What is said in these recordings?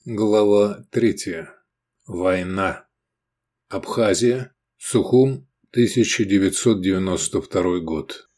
Глава 3. Война. Абхазия. Сухум. 1992 год.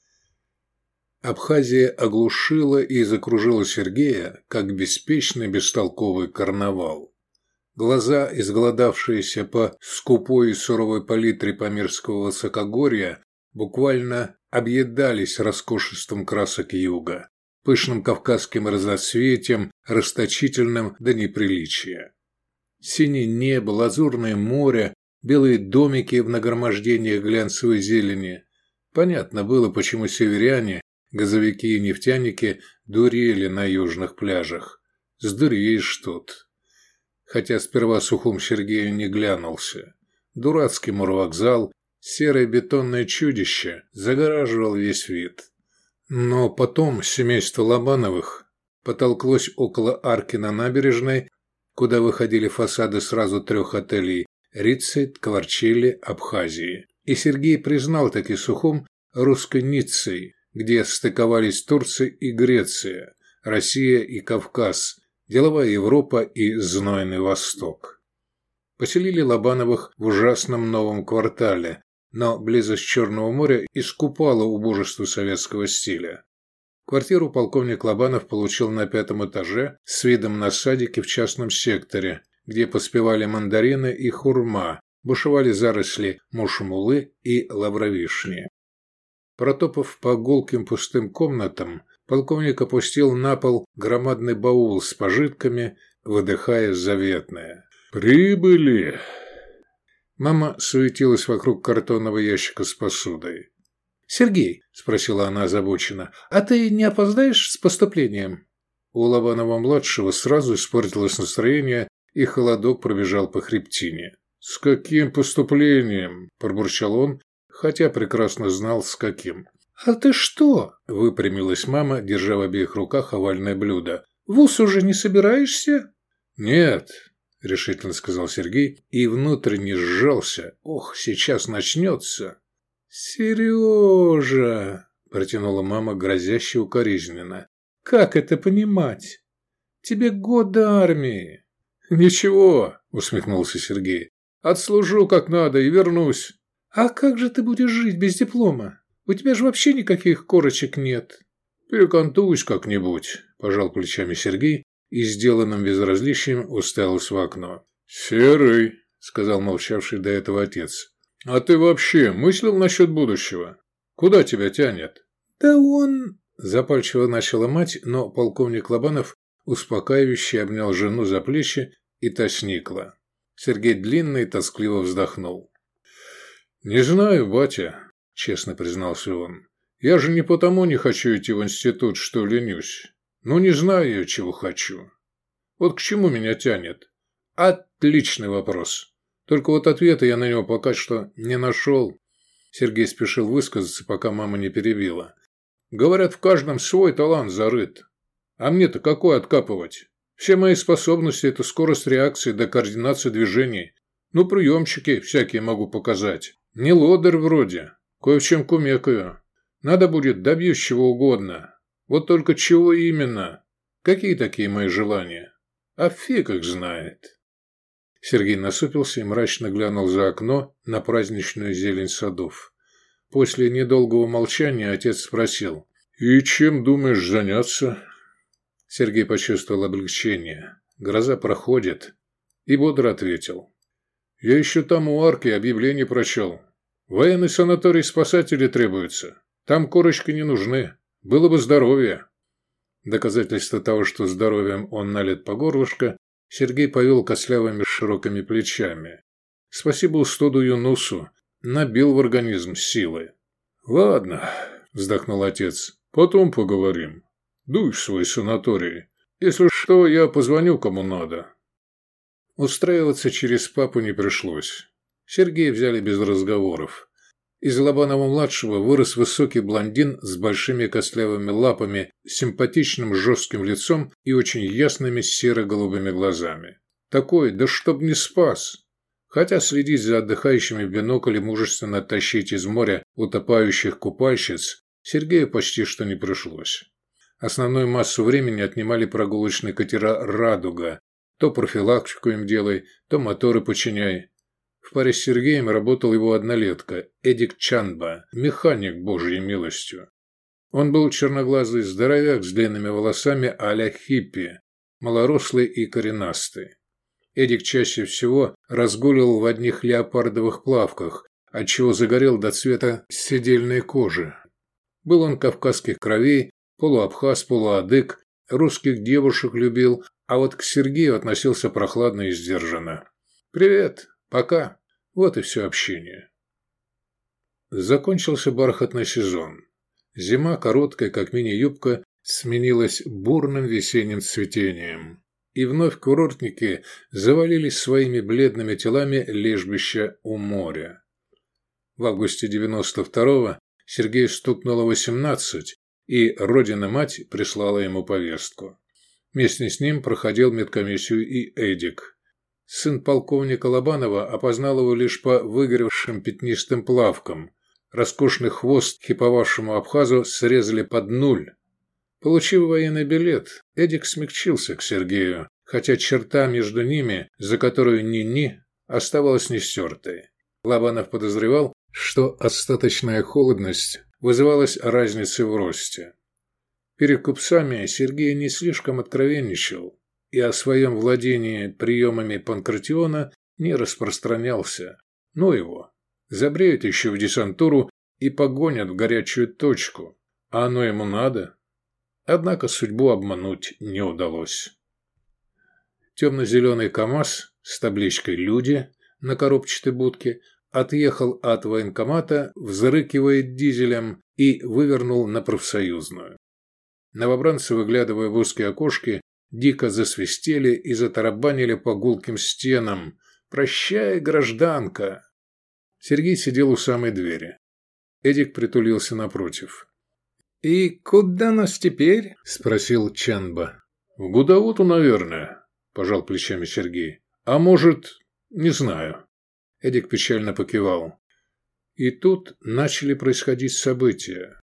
Абхазия оглушила и закружила Сергея, как беспечный бестолковый карнавал. Глаза, изголодавшиеся по скупой и суровой палитре памирского высокогорья, буквально объедались роскошеством красок юга, пышным кавказским разноцветием, расточительным до неприличия. Синее небо, лазурное море, белые домики в нагромождениях глянцевой зелени. Понятно было, почему северяне, газовики и нефтяники дурели на южных пляжах. Сдуреешь тут. Хотя сперва Сухум Сергею не глянулся. Дурацкий морвокзал, серое бетонное чудище загораживал весь вид. Но потом семейство Лобановых потолклось около арки на набережной, куда выходили фасады сразу 3 отелей – Риццейт, Кварчили, Абхазии. И Сергей признал таки Сухум русской Ниццей, где стыковались Турция и Греция, Россия и Кавказ, деловая Европа и знойный Восток. Поселили Лобановых в ужасном новом квартале, но близость Черного моря искупала убожество советского стиля. Квартиру полковник Лобанов получил на 5-м этаже с видом на садики в частном секторе, где поспевали мандарины и хурма, бушевали заросли мушмулы и лавровишни. Протопав по гулким пустым комнатам, полковник опустил на пол громадный баул с пожитками, выдыхая заветное: «Прибыли!» Мама суетилась вокруг картонного ящика с посудой. «Сергей», – спросила она озабоченно, – «а ты не опоздаешь с поступлением?» У Лобанова-младшего сразу испортилось настроение, и холодок пробежал по хребтине. «С каким поступлением?» – пробурчал он, хотя прекрасно знал, с каким. «А ты что?» – выпрямилась мама, держа в обеих руках овальное блюдо. «В вуз уже не собираешься?» «Нет», – решительно сказал Сергей и внутренне сжался. «Ох, сейчас начнется!» «Сережа!» – протянула мама, грозяще укоризненно. «Как это понимать? Тебе год до армии!» «Ничего!» – усмехнулся Сергей. «Отслужу как надо и вернусь!» «А как же ты будешь жить без диплома? У тебя же вообще никаких корочек нет!» «Перекантуюсь как-нибудь!» – пожал плечами Сергей и сделанным безразличием уставился в окно. «Серый!» – сказал молчавший до этого отец. «А ты вообще мыслил насчет будущего? Куда тебя тянет?» «Да он...» – запальчиво начала мать, но полковник Лобанов успокаивающе обнял жену за плечи, и та сникла. Сергей длинно и тоскливо вздохнул. «Не знаю, батя», – честно признался он. «Я же не потому не хочу идти в институт, что ленюсь. Но не знаю я, чего хочу. Вот к чему меня тянет?» «Отличный вопрос. Только вот ответа я на него пока что не нашел». Сергей спешил высказаться, пока мама не перебила. «Говорят, в каждом свой талант зарыт. А мне-то какой откапывать? Все мои способности – это скорость реакции до координации движений. Ну, приемчики всякие могу показать. Не лодырь вроде. Кое в чем кумекаю. Надо будет, добьюсь чего угодно. Вот только чего именно? Какие такие мои желания? А фиг их знает». Сергей насупился и мрачно глянул за окно на праздничную зелень садов. После недолгого молчания отец спросил: «И чем думаешь заняться?» Сергей почувствовал облегчение. Гроза проходит. И бодро ответил: «Я еще там у арки объявление прочел. Военный санаторий спасатели требуется. Там корочки не нужны. Было бы здоровье». Доказательство того, что здоровьем он налит по горлышко, Сергей повел костлявыми широкими плечами. Спасибо Устоду Юнусу, набил в организм силы. «Ладно», – вздохнул отец, – «потом поговорим. Дуй в свой санаторий. Если что, я позвоню кому надо». Устраиваться через папу не пришлось. Сергея взяли без разговоров. Из Лобанова-младшего вырос высокий блондин с большими костлявыми лапами, симпатичным жестким лицом и очень ясными серо-голубыми глазами. Такой, да чтоб не спас. Хотя следить за отдыхающими в бинокль и мужественно тащить из моря утопающих купальщиц Сергею почти что не пришлось. Основную массу времени отнимали прогулочные катера «Радуга», То профилактику им делай, то моторы починяй. В паре с Сергеем работал его однолетка, Эдик Чанба, механик божьей милостью. Он был черноглазый здоровяк с длинными волосами а-ля хиппи, малорослый и коренастый. Эдик чаще всего разгуливал в одних леопардовых плавках, отчего загорел до цвета седельной кожи. Был он кавказских кровей, полуабхаз, полуадык, русских девушек любил, а вот к Сергею относился прохладно и сдержанно. «Привет, пока». Вот и все общение. Закончился бархатный сезон. Зима, короткая, как мини-юбка, сменилась бурным весенним цветением. И вновь курортники завалились своими бледными телами лежбища у моря. В августе 92-го Сергею стукнуло 18, и родина-мать прислала ему повестку. Вместе с ним проходил медкомиссию и Эдик. Сын полковника Лобанова опознал его лишь по выгоревшим пятнистым плавкам. Роскошный хвост хиповавшему абхазу срезали под 0. Получив военный билет, Эдик смягчился к Сергею, хотя черта между ними, за которую ни-ни, оставалась нестертой. Лобанов подозревал, что остаточная холодность вызывалась разницей в росте. Перед купцами Сергей не слишком откровенничал и о своем владении приемами панкратиона не распространялся. Ну его, забреют еще в десантуру и погонят в горячую точку. А оно ему надо? Однако судьбу обмануть не удалось. Темно-зеленый КамАЗ с табличкой «Люди» на коробчатой будке отъехал от военкомата, взрыкивая дизелем, и вывернул на профсоюзную. Новобранцы, выглядывая в узкие окошки, дико засвистели и затарабанили по гулким стенам. «Прощай, гражданка!» Сергей сидел у самой двери. Эдик притулился напротив. «И куда нас теперь?» – спросил Чанба. «В Гудауту, наверное», – пожал плечами Сергей. «А может, не знаю». Эдик печально покивал. И тут начали происходить события.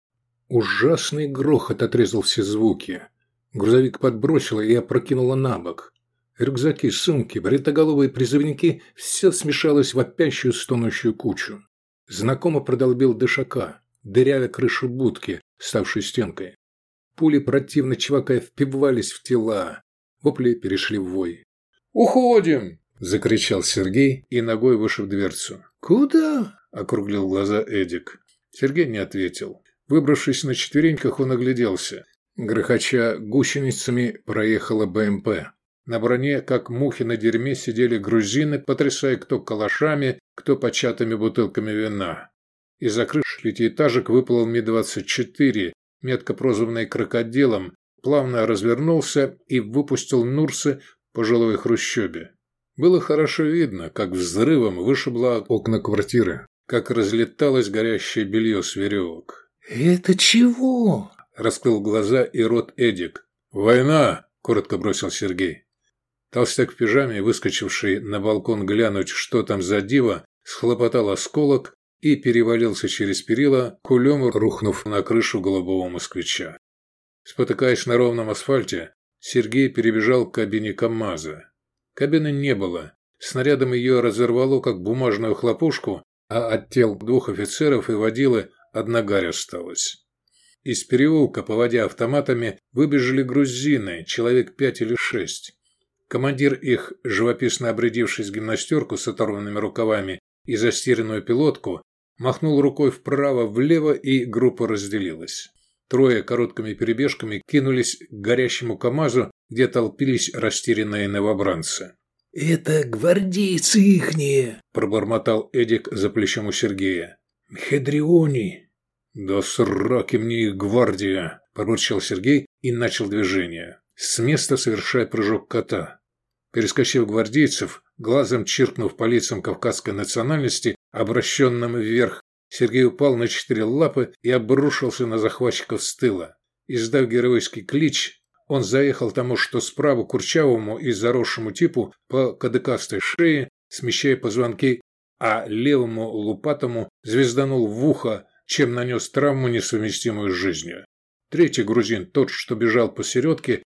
Ужасный грохот отрезал все звуки. Грузовик подбросило и опрокинуло на бок. Рюкзаки, сумки, бритоголовые призывники – все смешалось в вопящую, стонущую кучу. Знакомо продолбил дышака, дырявя крышу будки, ставшей стенкой. Пули противно чвакая впивались в тела. Вопли перешли в вой. «Уходим!» – закричал Сергей и ногой вышиб дверцу. «Куда?» – округлил глаза Эдик. Сергей не ответил. Выбравшись на четвереньках, он огляделся. Грохоча гусеницами проехала БМП. На броне, как мухи на дерьме, сидели грузины, потрясая кто калашами, кто початыми бутылками вина. Из-за крыш пятиэтажек выплыл Ми-24, метко прозванный крокодилом, плавно развернулся и выпустил Нурсы по жилой хрущебе. Было хорошо видно, как взрывом вышибло окна квартиры, как разлеталось горящее белье с веревок. «Это чего?» – раскрыл глаза и рот Эдик. «Война!» – коротко бросил Сергей. Толстяк в пижаме, выскочивший на балкон глянуть, что там за диво, схлопотал осколок и перевалился через перила, кулем рухнув на крышу голубого москвича. Спотыкаясь на ровном асфальте, Сергей перебежал к кабине КамАЗа. Кабины не было. Снарядом ее разорвало, как бумажную хлопушку, а от тел 2 офицеров и водилы одна гарь осталась. Из переулка, поводя автоматами, выбежали грузины, человек 5 или 6. Командир их, живописно обрядившись в гимнастерку с оторванными рукавами и застиранную пилотку, махнул рукой вправо-влево, и группа разделилась. 3 короткими перебежками кинулись к горящему КамАЗу, где толпились растерянные новобранцы. «Это гвардейцы ихние!» – пробормотал Эдик за плечом у Сергея. «Мхедриони!» «Да сраки мне их гвардия!» – пробурчал Сергей и начал движение. С места совершая прыжок кота. Перескочив гвардейцев, глазом чиркнув по лицам кавказской национальности, обращенным вверх, Сергей упал на 4 лапы и обрушился на захватчиков с тыла. Издав героический клич, он заехал тому, что справа курчавому и заросшему типу по кадыкастой шее, смещая позвонки, а левому лупатому звезданул в ухо, чем нанес травму, несовместимую с жизнью. 3-й грузин, тот, что бежал посередке,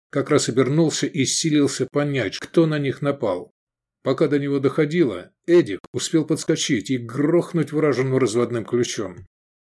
как раз обернулся и силился понять, кто на них напал. Пока до него доходило, Эдик успел подскочить и грохнуть вражину разводным ключом.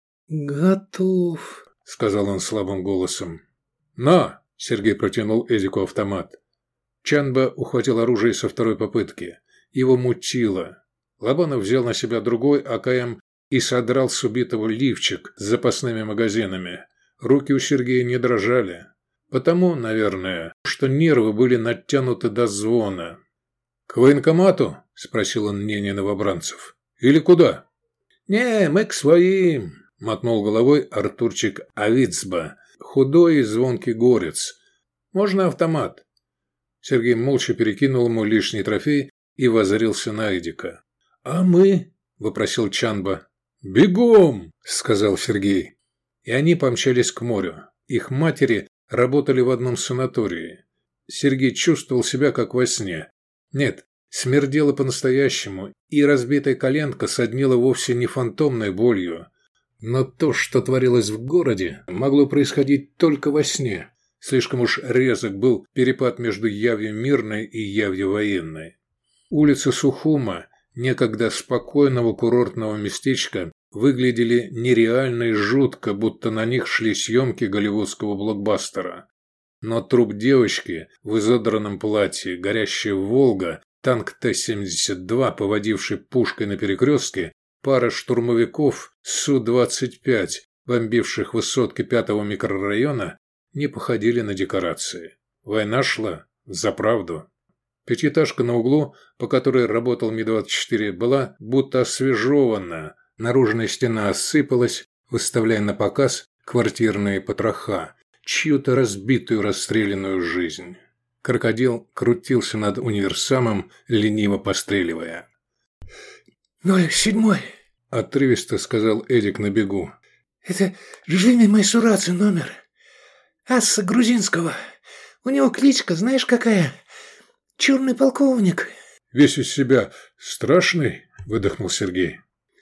«Готов», — сказал он слабым голосом. «На!» – Сергей протянул Эдику автомат. Чанба ухватил оружие со второй попытки. Его мутило. Лобанов взял на себя другой АКМ и содрал с убитого лифчик с запасными магазинами. Руки у Сергея не дрожали. Потому, наверное, что нервы были натянуты до звона. «К военкомату?» – спросил он мнение новобранцев. «Или куда?» «Не, мы к своим», – мотнул головой Артурчик Авицба, худой и звонкий горец. «Можно автомат?» Сергей молча перекинул ему лишний трофей и воззрился на Эдика. «А мы?» – вопросил Чанба. «Бегом!» – сказал Сергей. И они помчались к морю. Их матери работали в одном санатории. Сергей чувствовал себя как во сне. Нет, смердело по-настоящему, и разбитая коленка соднила вовсе не фантомной болью. Но то, что творилось в городе, могло происходить только во сне. Слишком уж резок был перепад между явью мирной и явью военной. Улицы Сухума, некогда спокойного курортного местечка, выглядели нереально и жутко, будто на них шли съемки голливудского блокбастера. Но труп девочки в изодранном платье, горящая «Волга», танк Т-72, поводивший пушкой на перекрестке, пара штурмовиков Су-25, бомбивших высотки 5-го микрорайона, не походили на декорации. Война шла за правду. Пятиэтажка на углу, по которой работал Ми-24, была будто освежевана. Наружная стена осыпалась, выставляя на показ квартирные потроха, чью-то разбитую расстрелянную жизнь. Крокодил крутился над универсамом, лениво постреливая. 07-й, – отрывисто сказал Эдик на бегу. «Это Джимми Майсурадзе номер. Асса Грузинского. У него кличка, знаешь, какая? Черный полковник». «Весь из себя страшный?» – выдохнул Сергей.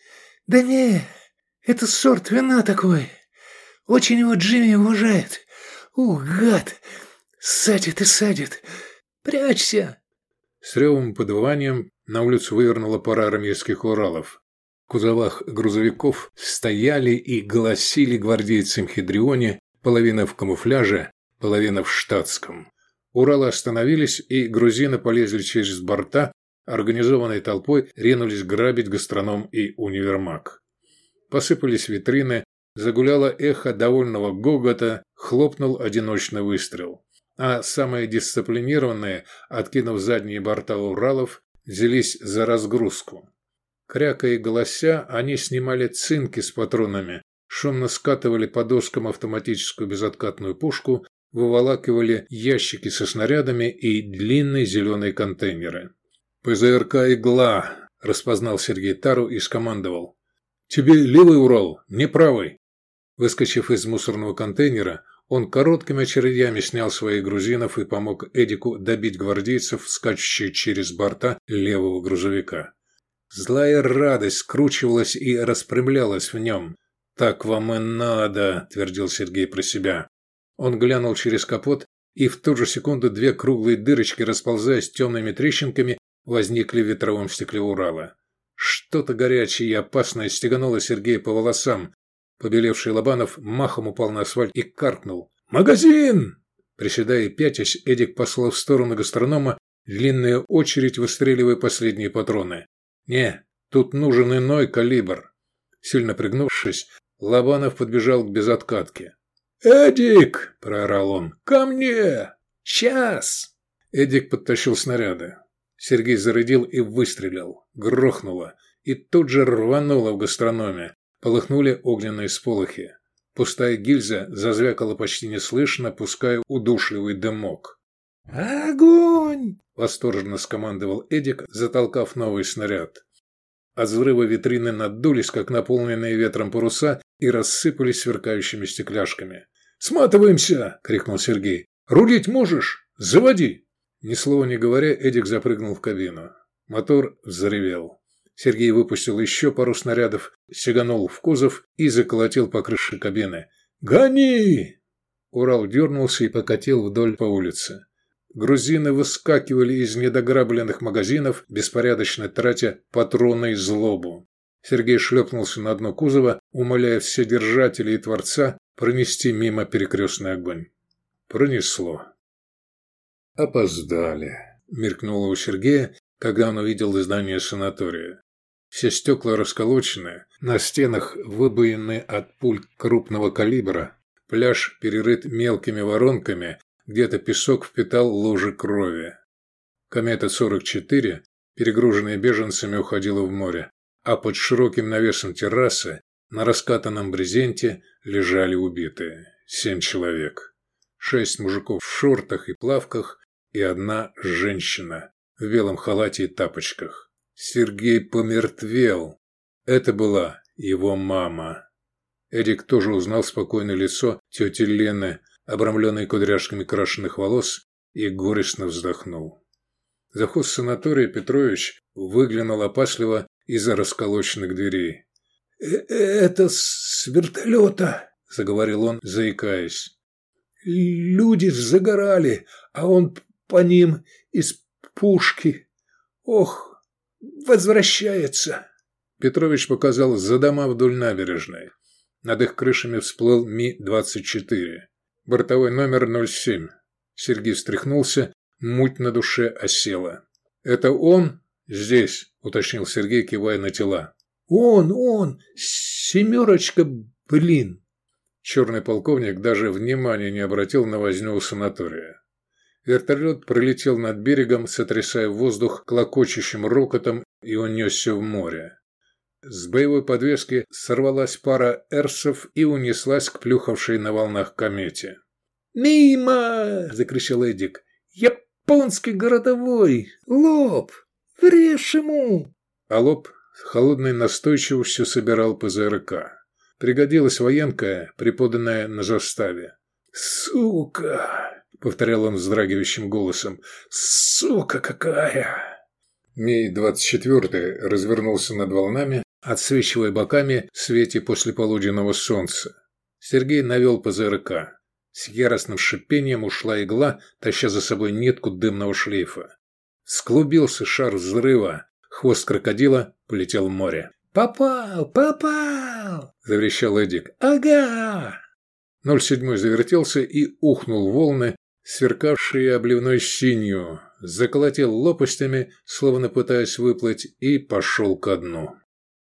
«Да не, это сорт вина такой. Очень его Джимми уважает. Ух, гад! Садит и садит. Прячься!» С ревом и подвыванием на улицу вывернула пара армейских Уралов. В кузовах грузовиков стояли и голосили гвардейцы Мхидрионе, половина в камуфляже, половина в штатском. Уралы остановились, и грузины полезли через борта, организованной толпой ринулись грабить гастроном и универмаг. Посыпались витрины, загуляло эхо довольного гогота, хлопнул одиночный выстрел. А самые дисциплинированные, откинув задние борта Уралов, взялись за разгрузку. Крякая и голося, они снимали цинки с патронами, шумно скатывали по доскам автоматическую безоткатную пушку, выволакивали ящики со снарядами и длинные зеленые контейнеры. «ПЗРК «Игла», – распознал Сергей тару и скомандовал. «Тебе левый Урал, не правый». Выскочив из мусорного контейнера, он короткими очередями снял своих грузинов и помог Эдику добить гвардейцев, скачущих через борта левого грузовика. Злая радость скручивалась и распрямлялась в нем. «Так вам и надо», – твердил Сергей про себя. Он глянул через капот, и в ту же секунду две круглые дырочки, расползаясь темными трещинками, возникли в ветровом стекле Урала. Что-то горячее и опасное стегануло Сергея по волосам. Побелевший Лобанов махом упал на асфальт и каркнул. «Магазин!» Приседая и пятясь, Эдик послал в сторону гастронома длинную очередь, выстреливая последние патроны. «Не, тут нужен иной калибр». Сильно пригнувшись, Лобанов подбежал к безоткатке. «Эдик!» – проорал он. «Ко мне! Сейчас!» Эдик подтащил снаряды. Сергей зарядил и выстрелил. Грохнуло. И тут же рвануло в гастрономе. Полыхнули огненные сполохи. Пустая гильза зазвякала почти неслышно, пуская удушливый дымок. «Огонь!» – восторженно скомандовал Эдик, затолкав новый снаряд. От взрыва витрины наддулись, как наполненные ветром паруса, и рассыпались сверкающими стекляшками. «Сматываемся!» – крикнул Сергей. «Рулить можешь? Заводи!» Ни слова не говоря, Эдик запрыгнул в кабину. Мотор взревел. Сергей выпустил еще пару снарядов, сиганул в кузов и заколотил по крыше кабины. «Гони!» Урал дернулся и покатил вдоль по улице. Грузины выскакивали из недограбленных магазинов, беспорядочно тратя патроны и злобу. Сергей шлепнулся на дно кузова, умоляя вседержателя и Творца пронести мимо перекрестный огонь. Пронесло. «Опоздали», — мелькнуло у Сергея, когда он увидел здание санатория. Все стекла расколочены, на стенах выбоины от пуль крупного калибра, пляж перерыт мелкими воронками, где-то песок впитал лужи крови. Комета-44, перегруженная беженцами, уходила в море, а под широким навесом террасы на раскатанном брезенте лежали убитые. 7 человек. 6 мужиков в шортах и плавках и 1 женщина в белом халате и тапочках. Сергей помертвел. Это была его мама. Эдик тоже узнал спокойное лицо тети Лены, обрамленной кудряшками крашеных волос, и горестно вздохнул. Завхоз санатория Петрович выглянул опасливо из-за расколоченных дверей. «Это с вертолета», — заговорил он, заикаясь. «Люди загорали, а он по ним из пушки. Ох, возвращается». Петрович показал за дома вдоль набережной. Над их крышами всплыл Ми-24. Бортовой номер 07. Сергей встряхнулся, муть на душе осела. «Это он здесь?» – уточнил Сергей, кивая на тела. «Он, 7, блин!» Черный полковник даже внимания не обратил на возню у санатория. Вертолет пролетел над берегом, сотрясая воздух клокочущим рокотом, и унесся в море. С боевой подвески сорвалась пара эрсов и унеслась к плюхавшей на волнах комете. «Мимо!» – закричал Эдик. «Японский городовой! Лоб! Врежь ему!» А Лоб с холодной настойчивостью собирал ПЗРК. Пригодилась военка, преподанная на заставе. «Сука!» – повторял он вздрагивающим голосом. «Сука какая!» Ми-24 развернулся над волнами, отсвечивая боками в свете послеполуденного солнца. Сергей навел ПЗРК. С яростным шипением ушла игла, таща за собой нитку дымного шлейфа. Склубился шар взрыва, хвост крокодила полетел в море. «Попал! – заверещал Эдик. «Ага!» 07 завертелся и ухнул в волны, сверкавшие обливной синью, заколотил лопастями, словно пытаясь выплыть, и пошел ко дну.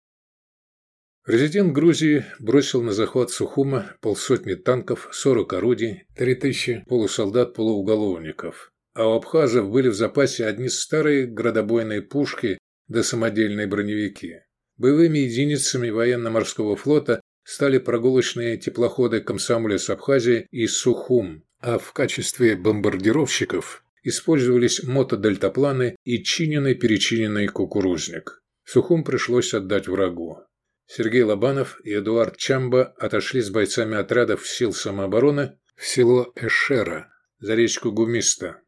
Президент Грузии бросил на захват Сухума 500 танков, 40 орудий, 3000 полусолдат-полууголовников. А у абхазов были в запасе одни старые градобойные пушки да самодельные броневики. Боевыми единицами военно-морского флота стали прогулочные теплоходы «Комсомолец Абхазии» и «Сухум», а в качестве бомбардировщиков использовались мотодельтапланы и чиненный-перечиненный кукурузник. Сухум пришлось отдать врагу. Сергей Лобанов и Эдуард Чамба отошли с бойцами отрядов сил самообороны в село Эшера, за речку Гумиста.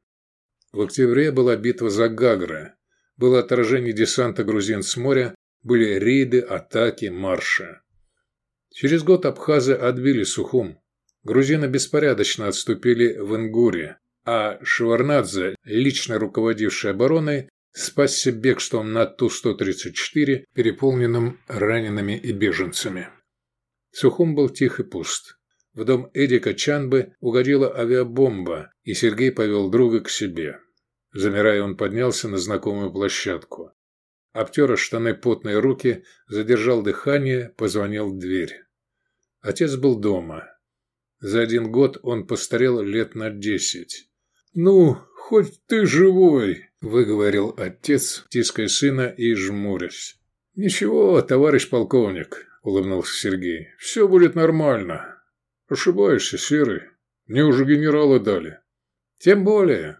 В октябре была битва за Гагры, было отражение десанта грузин с моря, были рейды, атаки, марши. Через год абхазы отбили Сухум. Грузины беспорядочно отступили в Ингуре, а Шеварднадзе, лично руководивший обороной, спасся бегством на Ту-134, переполненным ранеными и беженцами. Сухум был тих и пуст. В дом Эдика Чанбы угодила авиабомба, и Сергей повел друга к себе. Замирая, он поднялся на знакомую площадку. Обтер о штаны потные руки, задержал дыхание, позвонил в дверь. Отец был дома. За 1 год он постарел лет на 10. «Ну, хоть ты живой!» – выговорил отец, тиская сына и жмурясь. «Ничего, товарищ полковник», – улыбнулся Сергей. «Все будет нормально. Ошибаешься, Серый. Мне уже генерала дали». «Тем более».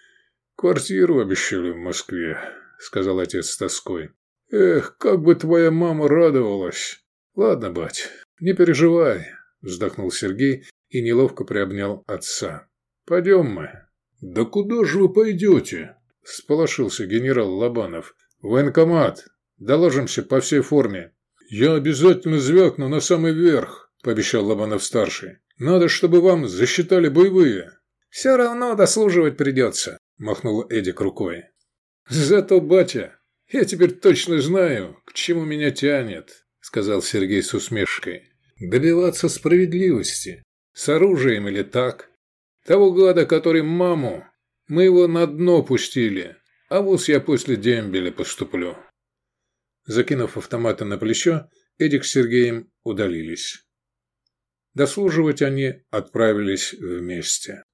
«Квартиру обещали в Москве», – сказал отец с тоской. «Эх, как бы твоя мама радовалась!» «Ладно, бать, не переживай», – вздохнул Сергей и неловко приобнял отца. «Пойдем мы». «Да куда же вы пойдете?» – сполошился генерал Лобанов. «В военкомат. Доложимся по всей форме». «Я обязательно звякну на самый верх», – пообещал Лобанов-старший. Надо, чтобы вам засчитали боевые». «Все равно дослуживать придется», – махнул Эдик рукой. «Зато, батя, я теперь точно знаю, к чему меня тянет», – сказал Сергей с усмешкой. «Добиваться справедливости. С оружием или так. Того гада, который маму, мы его на дно пустили, а вось я после дембеля поступлю». Закинув автоматы на плечо, Эдик с Сергеем удалились. Дослуживать они отправились вместе.